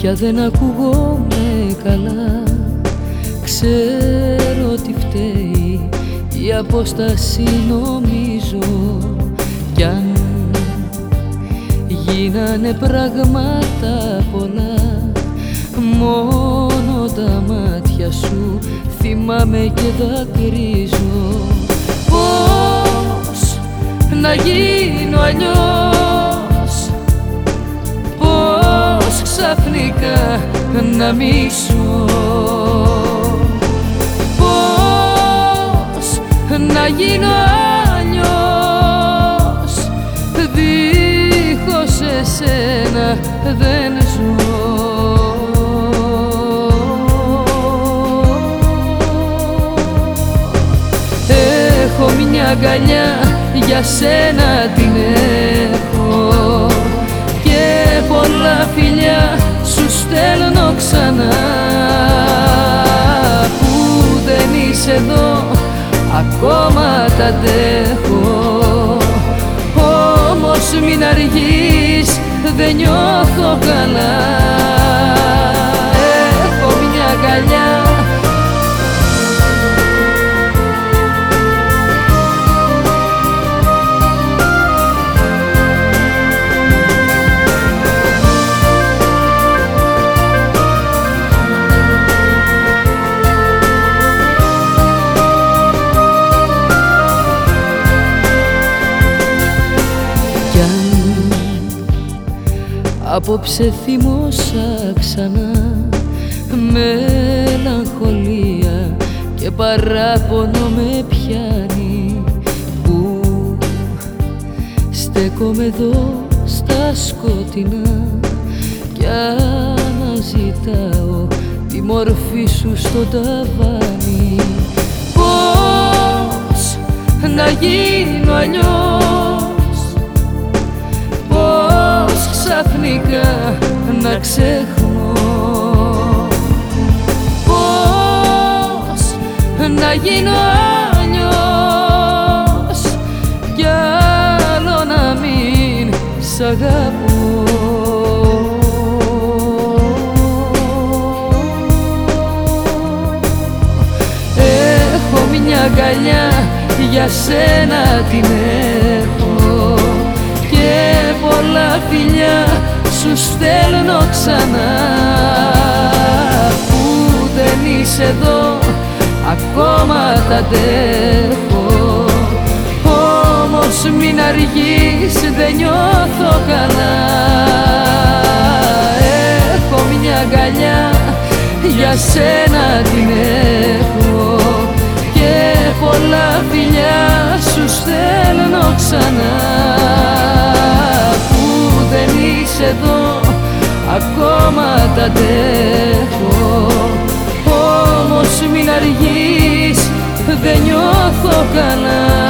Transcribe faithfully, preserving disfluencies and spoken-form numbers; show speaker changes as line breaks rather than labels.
πια δεν ακούγομαι καλά. Ξέρω τι φταίει η απόσταση νομίζω, κι αν γίνανε πράγματα πολλά, μόνο τα μάτια σου θυμάμαι και δακρύζω. Πώς να γίνω αλλιώς, πώς ξαφνικά να μισώ, πώς να γίνω αλλιώς, δίχως εσένα δεν ζω. Έχω μια αγκαλιά, για σένα την έχω, και πολλά φιλιά σου στέλνω ξανά. Που δεν είσαι εδώ, ακόμα τα αντέχω, όμως μην αργείς, δεν νιώθω καλά. Έχω μια αγκαλιά, απόψε θυμώσα ξανά, μελαγχολία και παράπονο με πιάνει, που στέκομαι εδώ στα σκοτεινά κι αναζητάω τη μορφή σου στο ταβάνι. Πώς να γίνω αλλιώς, πώς ξαφνικά να ξεχνώ, πώς να γίνω αλλιώς, κι άλλο να μην σ' αγαπώ. Έχω μια αγκαλιά, για σένα την έχω, και πολλά φιλιά σου στέλνω ξανά. Που δεν είσαι εδώ, ακόμα τα αντέχω, όμως μην αργείς, δεν νιώθω καλά. Έχω μια αγκαλιά, για σένα την έχω, και πολλά φιλιά σου στέλνω ξανά. Που δεν είσαι εδώ, ακόμα τα αντέχω, όμως μην αργείς, δεν νιώθω καλά.